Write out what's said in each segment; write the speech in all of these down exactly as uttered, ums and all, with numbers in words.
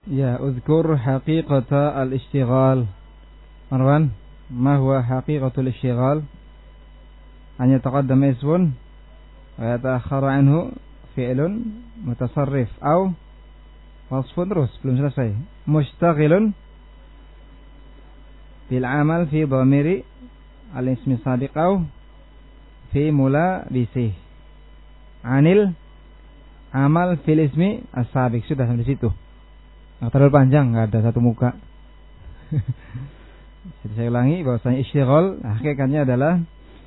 Ya, uzkur haqiqata al-ishtighal. Marwan, ma huwa haqiqatul ishtighal? An yataqaddama ismun wa yata'akhkhara anhu fi'lun mutasarrif aw wasfun, terus belum selesai. Mushtaghilun bil amal fi dhamiri al-ismi sabiq aw fi mulabisi anil amal fil ismi as-sabiq. Sudah sampai situ. Nah, terlalu panjang, nggak ada satu muka. Jadi saya ulangi bahwasanya istighal hakikatnya adalah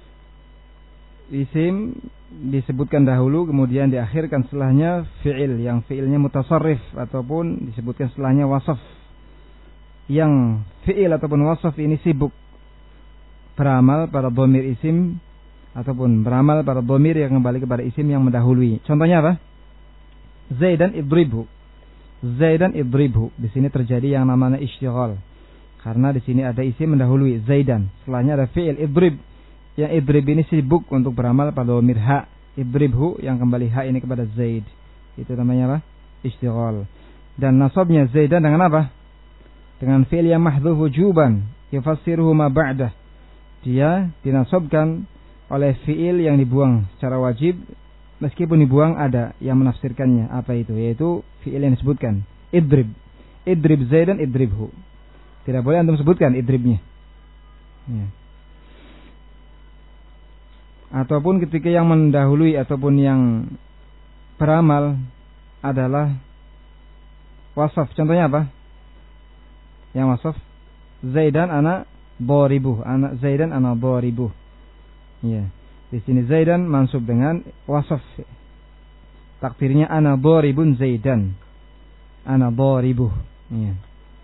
isim disebutkan dahulu kemudian diakhirkan setelahnya fi'il yang fi'ilnya mutasarrif ataupun disebutkan setelahnya wasaf yang fi'il ataupun wasaf ini sibuk beramal pada dhamir isim ataupun beramal pada dhamir yang kembali kepada isim yang mendahului. Contohnya apa? Zaidan idribhu. Zaidan idribhu. Di sini terjadi yang namanya istighal. Karena di sini ada isim mendahului Zaidan. Setelahnya ada fi'il idrib. Yang idrib ini sibuk untuk beramal pada dhamir ha. Idribhu yang kembali ha ini kepada Zaid. Itu namanya apa? Istighal. Dan nasabnya Zaidan dengan apa? Dengan fi'il yang mahdhuf wujuban, yufassiruhu ma ba'dah. Dia dinasabkan oleh fi'il yang dibuang secara wajib. Meskipun dibuang ada yang menafsirkannya. Apa itu? Yaitu fi'il yang disebutkan idrib. Idrib Zaidan idribhu. Tidak boleh antum sebutkan idribnya ya. Ataupun ketika yang mendahului ataupun yang beramal adalah wasaf. Contohnya apa? Yang wasaf Zaidan ana dharibuh. Anak Zaidan ana dharibuh ya. Di sini Zaidan mansub dengan wasaf. Takdirnya ana dharibun Zaidan. Ana dharibuh. Ya.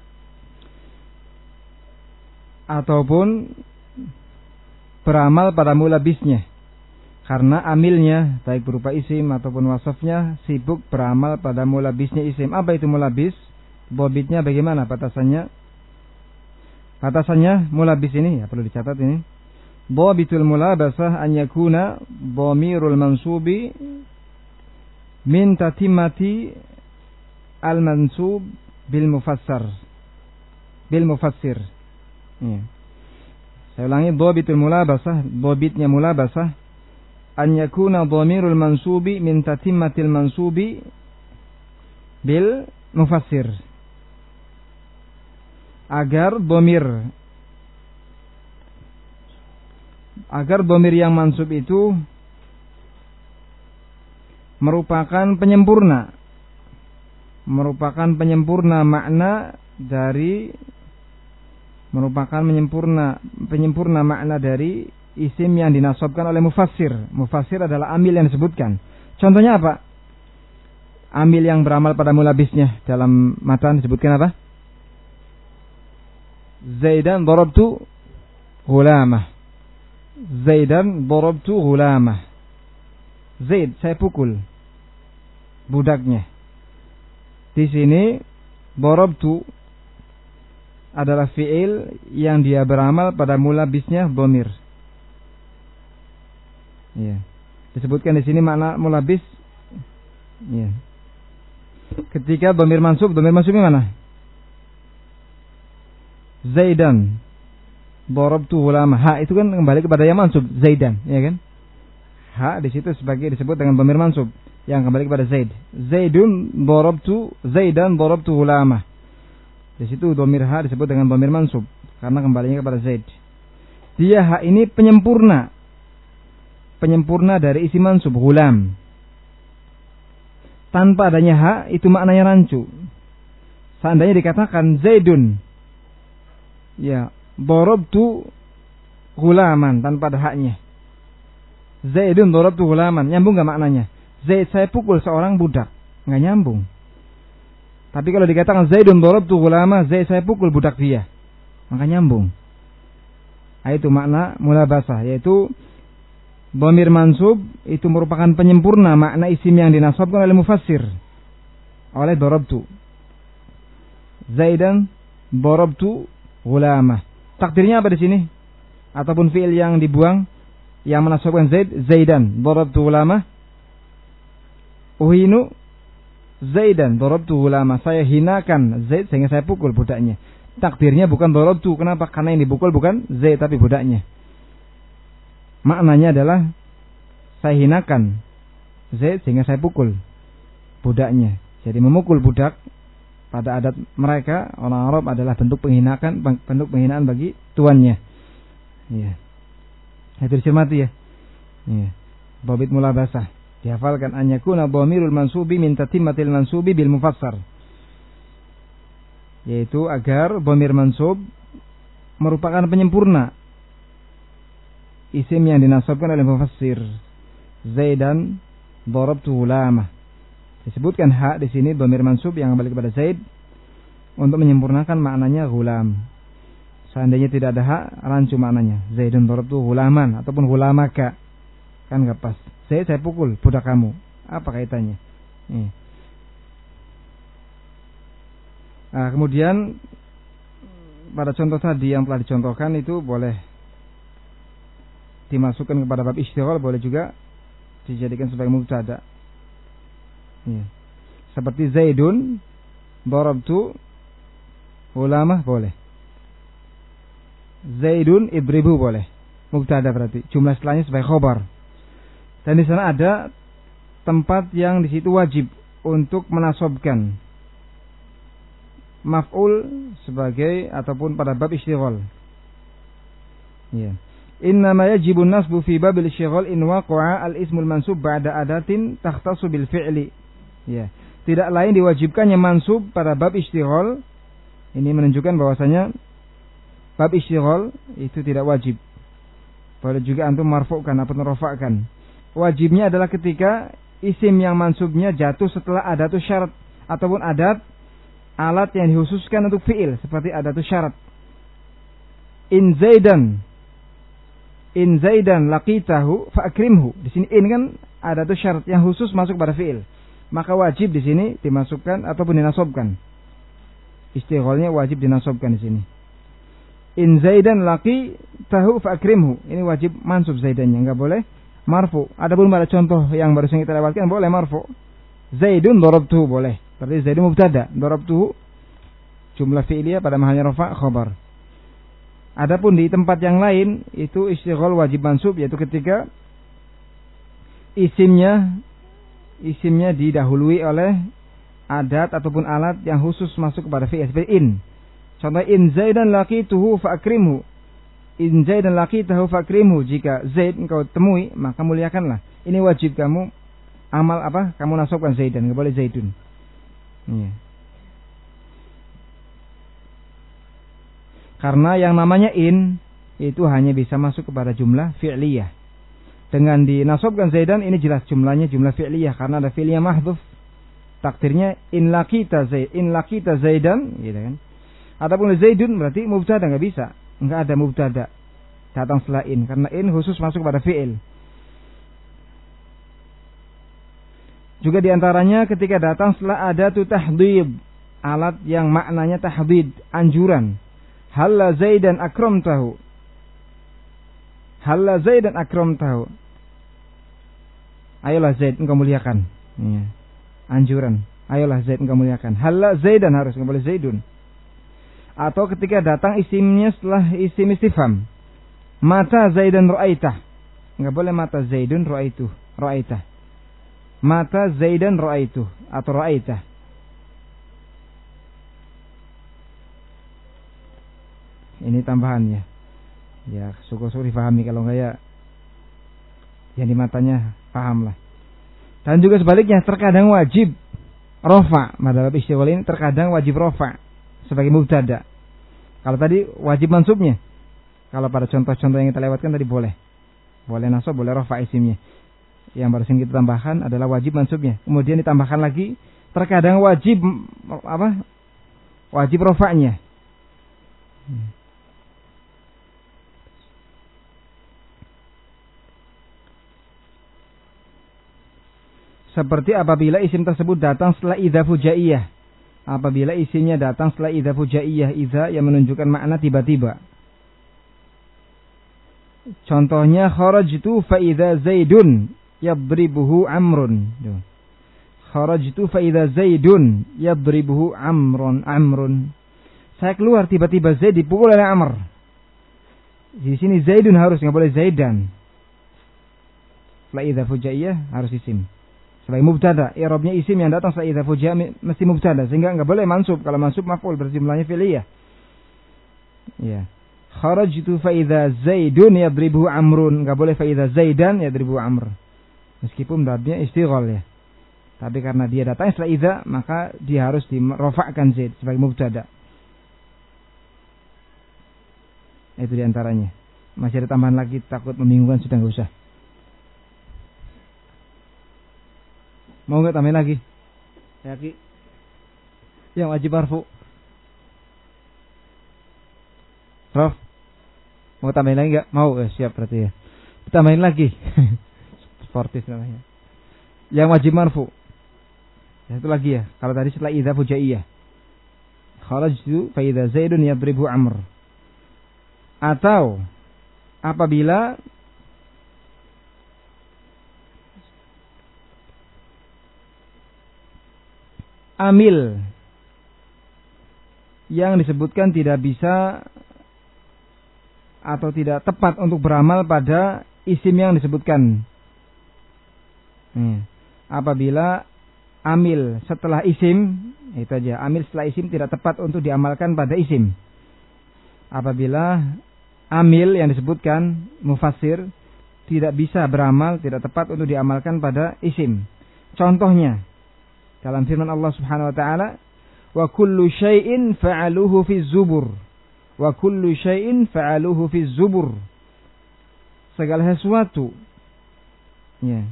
Ataupun beramal pada mulabisnya. Karena amilnya baik berupa isim ataupun wasafnya sibuk beramal pada mulabisnya isim. Apa itu mulabis? Bobitnya bagaimana batasannya? Batasannya mulabis ini ya perlu dicatat ini. Dhabitul mulabasah an yakuna dhamirul mansubi min tatimati al mansub bil mufassar bil mufassir. Ya. Saya ulangi, dhabitul mulabasah, dhabitnya mulabasah an yakuna dhamirul mansubi min tatimmatil mansubi bil mufassir. Agar dhamir agar dhamir yang mansub itu merupakan penyempurna merupakan penyempurna makna dari merupakan penyempurna penyempurna makna dari isim yang dinasabkan oleh mufassir. Mufassir adalah amil yang disebutkan. Contohnya apa? Amil yang beramal pada mulabisnya dalam matan disebutkan apa? Zaidan darabtu ghulamah. Zaidan darabtu ghulamah. Zaid, saya pukul budaknya. Di sini darabtu adalah fi'il yang dia beramal pada mulabisnya dhamir. Ya. Disebutkan di sini makna mulabis. Ya. Ketika dhamir mansub, dhamir mansubnya mana? Zaidan darabtu ghulamah. Ha itu kan kembali kepada yang mansub Zaidan, ya kan? Ha di situ sebagai disebut dengan dhamir mansub yang kembali kepada Zaid. Zaidun darabtu Zaidan darabtu ghulamah. Di situ dhamir ha disebut dengan dhamir mansub karena kembalinya kepada Zaid. Dia ha ini penyempurna. Penyempurna dari isi mansub ghulam. Tanpa adanya ha itu maknanya rancu. Seandainya dikatakan Zaidun ya, darabtu ghulaman tanpa ada haknya. Zaidun darabtu ghulaman, nyambung enggak maknanya? Zaid saya pukul seorang budak, enggak nyambung. Tapi kalau dikatakan Zaidun darabtu ghulama, Zaid saya pukul budak dia, maka nyambung. Nah, itu makna mulabasah, yaitu dhamir mansub itu merupakan penyempurna makna isim yang dinasabkan oleh mufassir oleh darabtu. Zaidan darabtu ghulamah. Takdirnya apa di sini? Ataupun fi'il yang dibuang yang menasabkan Zaid, Zaidan darabtu ghulamah. Uhinu Zaidan darabtu gulama, saya hinakan Zaid sehingga saya pukul budaknya. Takdirnya bukan darabtu, kenapa? Karena yang dipukul bukan Zaid tapi budaknya. Maknanya adalah saya hinakan Zaid sehingga saya pukul budaknya. Jadi memukul budak pada adat mereka orang Arab adalah bentuk penghinaan, bentuk penghinaan bagi tuannya. Iya. Itu dicermati ya. Iya. Babit mulabasah. Dihafalkan an yakuna dhamirul mansubi min tatimmatil mansubi bil mufassar. Yaitu agar dhamir mansub merupakan penyempurna isim yang dinasabkan oleh mufassir. Zaidan darabtu ghulamah. Disebutkan hak di sini dhamir mansub yang kembali kepada Zaid untuk menyempurnakan maknanya ghulam. Seandainya tidak ada hak, rancu maknanya. Zaidun darabtu ghulaman ataupun ghulamaka. Kan enggak pas. Zaid saya pukul budak kamu. Apa kaitannya? Nih. Nah, kemudian pada contoh tadi yang telah dicontohkan itu boleh dimasukkan kepada bab istighal, boleh juga dijadikan sebagai mubtada. Ya. Seperti Zaidun darabtu ghulamah boleh. Zaidun ibribu boleh. Mubtada berarti jumlah setelahnya sebagai khobar. Dan di sana ada tempat yang di situ wajib untuk menasobkan maf'ul sebagai ataupun pada bab istighal. Ya. Innama yajibun nasbu fi babil istighal in waqa'a al-ismul mansub ba'da adatin takhtassu bil fi'li. Ya. Tidak lain diwajibkannya mansub pada bab istighal. Ini menunjukkan bahwasanya bab istighal itu tidak wajib. Boleh juga antum marfu'kan atau rafa'kan. Wajibnya adalah ketika isim yang mansubnya jatuh setelah adatus syarat ataupun adat alat yang dikhususkan untuk fi'il seperti adatus syarat. In Zaidan in Zaidan laqitahu fa'akrimhu. Di sini in kan adatus syarat yang khusus masuk pada fi'il. Maka wajib di sini dimasukkan ataupun dinasobkan. Istighalnya wajib dinasobkan di sini. In Zaidan laqitahu fa'akrimhu. Ini wajib mansub Zaidannya, enggak boleh marfu. Adapun pada contoh yang barusan kita lewatkan boleh marfu. Zaidun darabtuhu boleh. Berarti Zaidun mubtada, darabtuhu jumlah fi'liyah pada mahalnya rafa' khabar. Adapun di tempat yang lain itu istighal wajib mansub, yaitu ketika isimnya isimnya didahului oleh adat ataupun alat yang khusus masuk kepada fi'il seperti in. Contoh in Zaidan laqituhu fa'akrimhu. In Zaidan laqitahu fa'akrimhu. Jika Zaid engkau temui maka muliakanlah. Ini wajib kamu amal apa? Kamu nasabkan Zaidan, enggak boleh Zaidun. Iya. Karena yang namanya in itu hanya bisa masuk kepada jumlah fi'liyah. Dengan dinasabkan Zaidan ini jelas jumlahnya jumlah fi'liyah karena ada fi'liyah mahdhuf. Takdirnya in laqita Zaid, in laqita Zaidan, gitu kan. Adapun Zaidun berarti mubtada, enggak bisa. Enggak ada mubtada datang setelah in karena in khusus masuk pada fi'il. Juga diantaranya ketika datang setelah ada tu tahdid, alat yang maknanya tahdid, anjuran. Halla Zaidan akramtahu. Halla Zaidan akramtahu. Ayolah Zaid engkau muliakan. Ya. Anjuran. Ayolah Zaid engkau muliakan. Halla Zaidan harus, enggak boleh Zaidun. Atau ketika datang isimnya setelah isim istifham. Mata Zaidan ra'aitah. Enggak boleh mata Zaidun ra'aituh, ra'aitah. Mata Zaidan ra'aituh atau ra'aitah. Ini tambahannya. Ya, syukur-syukur difahami, kalau enggak ya yang di matanya pahamlah. Dan juga sebaliknya, terkadang wajib rafa. Pada bab istighal ini terkadang wajib rafa sebagai mubtada. Kalau tadi wajib mansubnya. Kalau pada contoh-contoh yang kita lewatkan tadi boleh. Boleh nasab, boleh rafa isimnya. Yang barusan kita tambahkan adalah wajib mansubnya. Kemudian ditambahkan lagi terkadang wajib apa? Wajib rafa'nya. Seperti apabila isim tersebut datang setelah idza fujaiyah. Apabila isimnya datang setelah idza fujaiyah, idza yang menunjukkan makna tiba-tiba. Contohnya kharajtu fa idza Zaidun yadribuhu Amrun. Kharajtu fa idza Zaidun yadribuhu Amrun Amrun. Saya keluar tiba-tiba Zaid dipukul oleh Amr. Di sini Zaidun harus, enggak boleh Zaidan. Fa idza fujaiyah harus isim. Sebagai mubtada, i'rabnya isim yang datang setelah idza fujaiyah mesti mubtada, sehingga enggak boleh mansub. Kalau mansub maf'ul berjumlahnya fi'liyah. Ya. Kharajtu fa idza Zaidun yadribuhu Amrun. Enggak boleh fa idza Zaidan yadribuhu Amr. Meskipun babnya istighal ya. Tapi karena dia datang setelah idza, maka dia harus dirofakkan Zaid sebagai mubtada. Itu diantaranya. Masih ada tambahan lagi, takut membingungkan, sudah enggak usah. Mau enggak tambahin lagi? Ya, Ki. Yang wajib marfu. Prof. Mau tambahin lagi enggak? Mau, eh, siap berarti ya. Tambahin lagi. Sportif namanya. Yang wajib marfu. Ya, itu lagi ya. Kalau tadi setelah idza fujaiyah. Kharajtu fa idza Zaidun yadribu Amr. Atau apabila amil yang disebutkan tidak bisa atau tidak tepat untuk beramal pada isim yang disebutkan. Hmm. Apabila amil setelah isim, itu aja, amil setelah isim tidak tepat untuk diamalkan pada isim. Apabila amil yang disebutkan mufassir tidak bisa beramal, tidak tepat untuk diamalkan pada isim. Contohnya dalam firman Allah Subhanahu wa taala, wa kullu syai'in fa'aluhu fi zubur. Wa kullu syai'in fa'aluhu fi zubur. Segala sesuatu ya,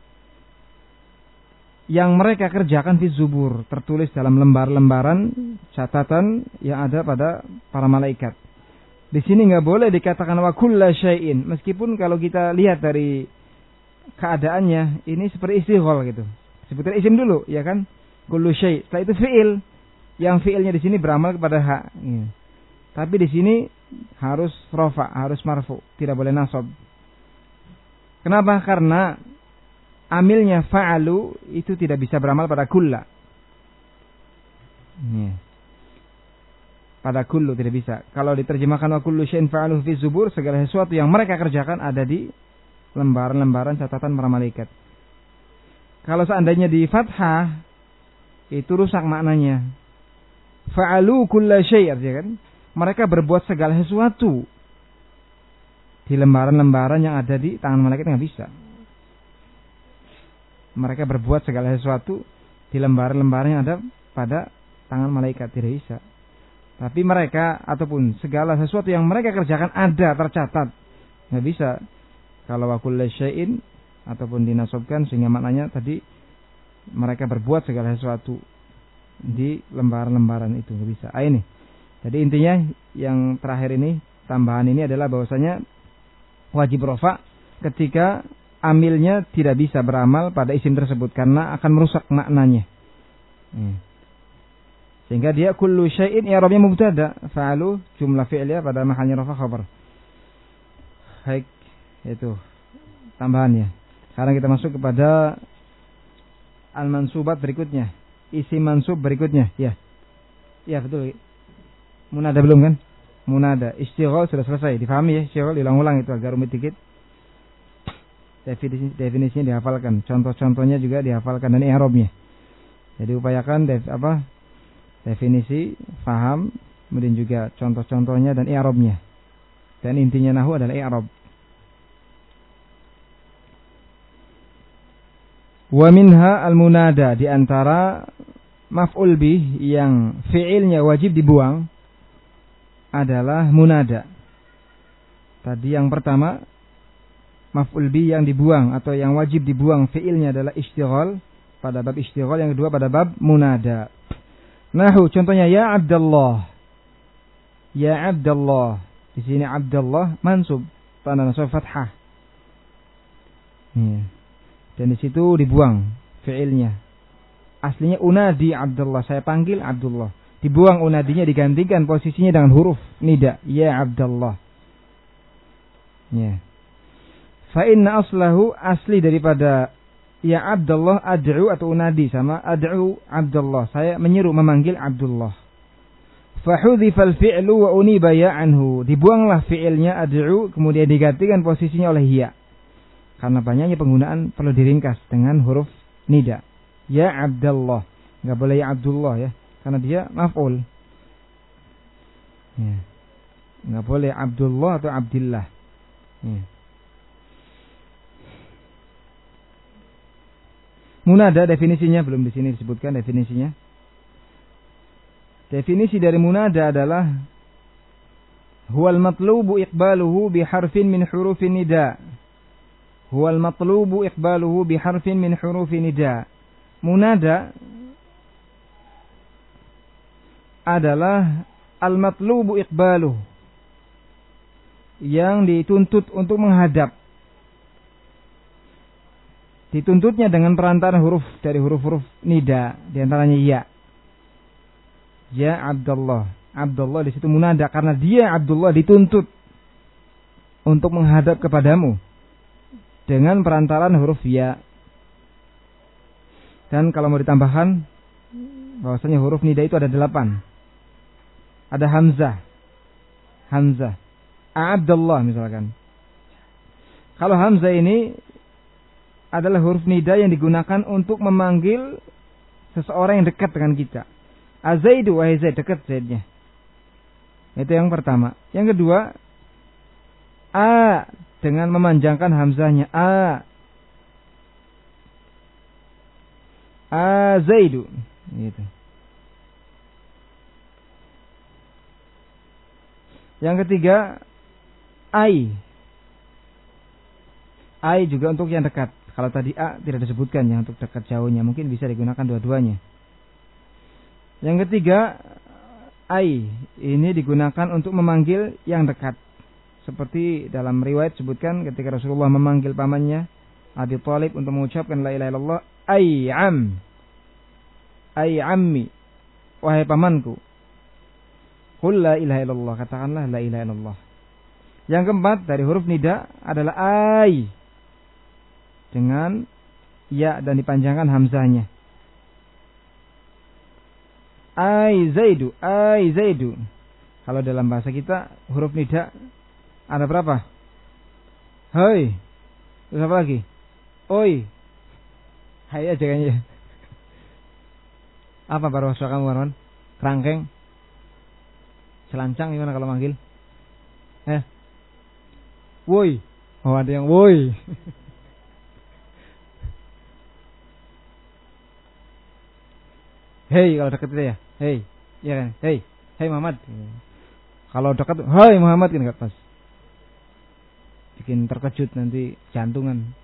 yang mereka kerjakan fi zubur, tertulis dalam lembar-lembaran catatan yang ada pada para malaikat. Di sini enggak boleh dikatakan wa kullu syai'in, meskipun kalau kita lihat dari keadaannya ini seperti istighol gitu. Sebutkan isim dulu, ya kan? Kullu syai'. Setelah itu fi'il. Yang fi'ilnya di sini beramal kepada ha. Ya. Tapi di sini harus rofa, harus marfu, tidak boleh nasab. Kenapa? Karena amilnya fa'alu itu tidak bisa beramal pada kulla. Ya. Pada kullu tidak bisa. Kalau diterjemahkan wa kullu syai'in fa'aluhu fi zubur, segala sesuatu yang mereka kerjakan ada di lembaran-lembaran catatan para malaikat. Kalau seandainya di fathah, itu rusak maknanya. Fa'alu kulla syai', artinya kan mereka berbuat segala sesuatu di lembaran-lembaran yang ada di tangan malaikat, nggak bisa. Mereka berbuat segala sesuatu di lembaran-lembaran yang ada pada tangan malaikat, tidak bisa. Tapi mereka ataupun segala sesuatu yang mereka kerjakan ada tercatat, nggak bisa. Kalau wa kulla syai'in ataupun dinasobkan sehingga maknanya tadi mereka berbuat segala sesuatu di lembaran-lembaran itu, nggak bisa. Ah, ini. Jadi intinya yang terakhir ini, tambahan ini adalah bahwasanya wajib rofa ketika amilnya tidak bisa beramal pada isim tersebut karena akan merusak maknanya. Hmm. Sehingga dia kullu syai'in i'rabnya mubtada, fa'alu jumlah fi'liyah pada mahalnya rafa khabar. Baik, itu tambahannya. Sekarang kita masuk kepada al-mansubat berikutnya. Isim mansub berikutnya, ya. Ya, betul. Munada belum kan? Munada. Istighal sudah selesai, difahami ya. Istighal diulang-ulang, itu agak rumit dikit. Definisi, definisinya dihafalkan, contoh-contohnya juga dihafalkan dan i'rabnya. Jadi upayakan def, apa? Definisi, faham, kemudian juga contoh-contohnya dan i'rabnya. Dan intinya nahwu adalah i'rab. Wa minha al-munada, di antara maf'ul bih yang fi'ilnya wajib dibuang adalah munada. Tadi yang pertama maf'ul bih yang dibuang atau yang wajib dibuang fi'ilnya adalah istighal pada bab istighal, yang kedua pada bab munada. Nahu contohnya ya Abdullah. Ya Abdullah. Di sini Abdullah mansub, tanda nasab fathah. Ya. Dan di situ dibuang fi'ilnya. Aslinya unadi Abdullah, saya panggil Abdullah. Dibuang unadinya, digantikan posisinya dengan huruf nida, ya Abdullah. Ya. Fa inna aslahu, asli daripada ya Abdullah ad'u atau unadi sama ad'u Abdullah. Saya menyeru memanggil Abdullah. Fahudhifal fi'lu wa uniba ya anhu. Dibuanglah fi'ilnya ad'u kemudian digantikan posisinya oleh ya. Karena banyaknya penggunaan perlu diringkas dengan huruf nida. Ya Abdullah. Enggak boleh ya Abdullah ya, karena dia maf'ul. Ya. Enggak boleh Abdullah atau Abdillah. Ya. Munada definisinya belum di sini disebutkan definisinya. Definisi dari munada adalah huwal matlubu iqbaluhu bi harfin min hurufin nida. Huwal matlubu iqbaluhu bi harfin min hurufin nida. Munada adalah al matlubu iqbaluhu, yang dituntut untuk menghadap. Dituntutnya dengan perantaraan huruf dari huruf-huruf nida, diantaranya ya. Ya Abdullah. Abdullah di situ munada karena dia Abdullah dituntut untuk menghadap kepadamu dengan perantaraan huruf ya. Dan kalau mau ditambahkan bahwasanya huruf nida itu ada delapan. Ada hamzah. Hamzah. Abdullah misalkan. Kalau hamzah ini adalah huruf nida yang digunakan untuk memanggil seseorang yang dekat dengan kita. Azaidu wahai Zaid, dekat Zaidnya. Itu yang pertama. Yang kedua, a dengan memanjangkan hamzahnya a. A Zaidu. Gitu. Yang ketiga, ai. Ai juga untuk yang dekat. Kalau tadi A tidak disebutkan ya untuk dekat jauhnya, mungkin bisa digunakan dua-duanya. Yang ketiga, ai ini digunakan untuk memanggil yang dekat. Seperti dalam riwayat sebutkan ketika Rasulullah memanggil pamannya Abi Thalib untuk mengucapkan la ilaha illallah, ai am. Ai ammi. Wahai pamanku. Qul la ilaha illallah, katakanlah la ilaha illallah. Yang keempat dari huruf nida adalah ai. Dengan ya dan dipanjangkan hamzahnya. Ai Zaidu, ai Zaidu. Kalau dalam bahasa kita huruf nida ada berapa? Hoi. Terus apa lagi? Oi. Hai aja kayaknya. Apa baru suara kamu, Warman? Kerangkeng? Selancang gimana kalau manggil? Eh. Woi. Oh, ada yang woi. Hei kalau dekat itu ya, hei, iya kan, hei, hei Muhammad. Kalau dekat, hai Muhammad kan nggak pas, bikin terkejut nanti jantungan.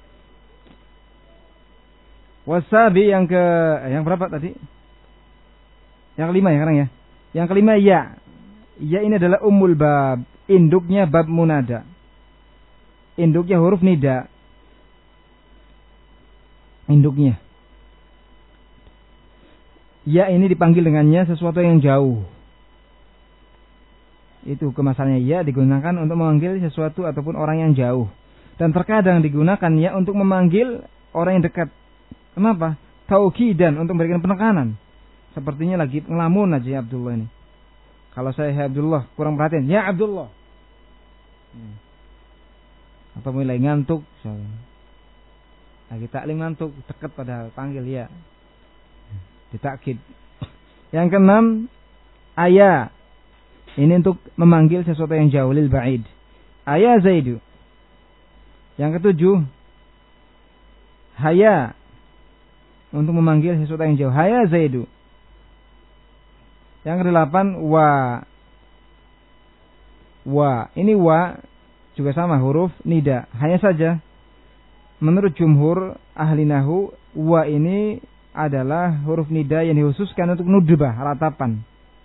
Wasabi yang ke, yang berapa tadi? Yang kelima ya sekarang ya. Yang kelima ya, ya ini adalah ummul bab, induknya bab munada, induknya huruf nida, induknya. Ya ini dipanggil dengannya sesuatu yang jauh. Itu kemasalahnya ya digunakan untuk memanggil sesuatu ataupun orang yang jauh. Dan terkadang digunakan ya untuk memanggil orang yang dekat. Kenapa? Taukidan, untuk memberikan penekanan. Sepertinya lagi ngelamun aja ya Abdullah ini. Kalau saya ya Abdullah kurang perhatian, ya Abdullah. Atau mulai ngantuk. Lagi taklim ngantuk, dekat padahal panggil ya. Ditakkid. Yang keenam, aya. Ini untuk memanggil sesuatu yang jauh, lil ba'id. Aya Zaidu. Yang ketujuh, haya. Untuk memanggil sesuatu yang jauh, haya Zaidu. Yang kedelapan, wa. Wa. Ini wa juga sama huruf nida. Hanya saja menurut jumhur ahli nahwu, wa ini adalah huruf nida yang dikhususkan untuk nudbah, ratapan.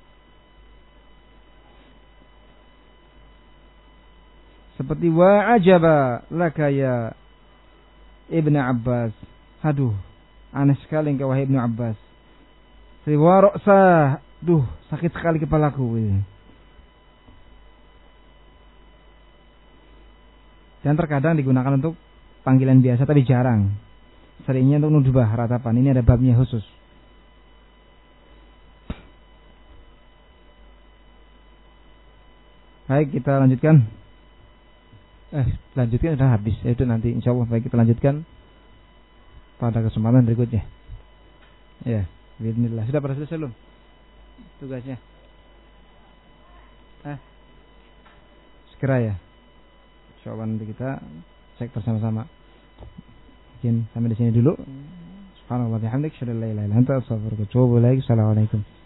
Seperti wa ajaba laka ya Ibnu Abbas. Aduh, aneh sekali engkau wahai Ibnu Abbas. Seperti wa ra'sa, duh, sakit sekali kepalaku. Dan terkadang digunakan untuk panggilan biasa tapi jarang. seringnya untuk nudbah ratapan. Ini ada babnya khusus. Baik, kita lanjutkan. Eh, lanjutkan sudah habis. Itu nanti insyaallah baik kita lanjutkan pada kesempatan berikutnya. Ya, bismillah. Sudah pada selesai belum tugasnya? Eh, segera ya. Insyaallah nanti kita cek bersama-sama. Mungkin sampai di sini dulu. Subhanallah wa bihamdihi, asyhadu an la ilaha illa anta, astaghfiruka wa atubu ilaik. Assalamualaikum.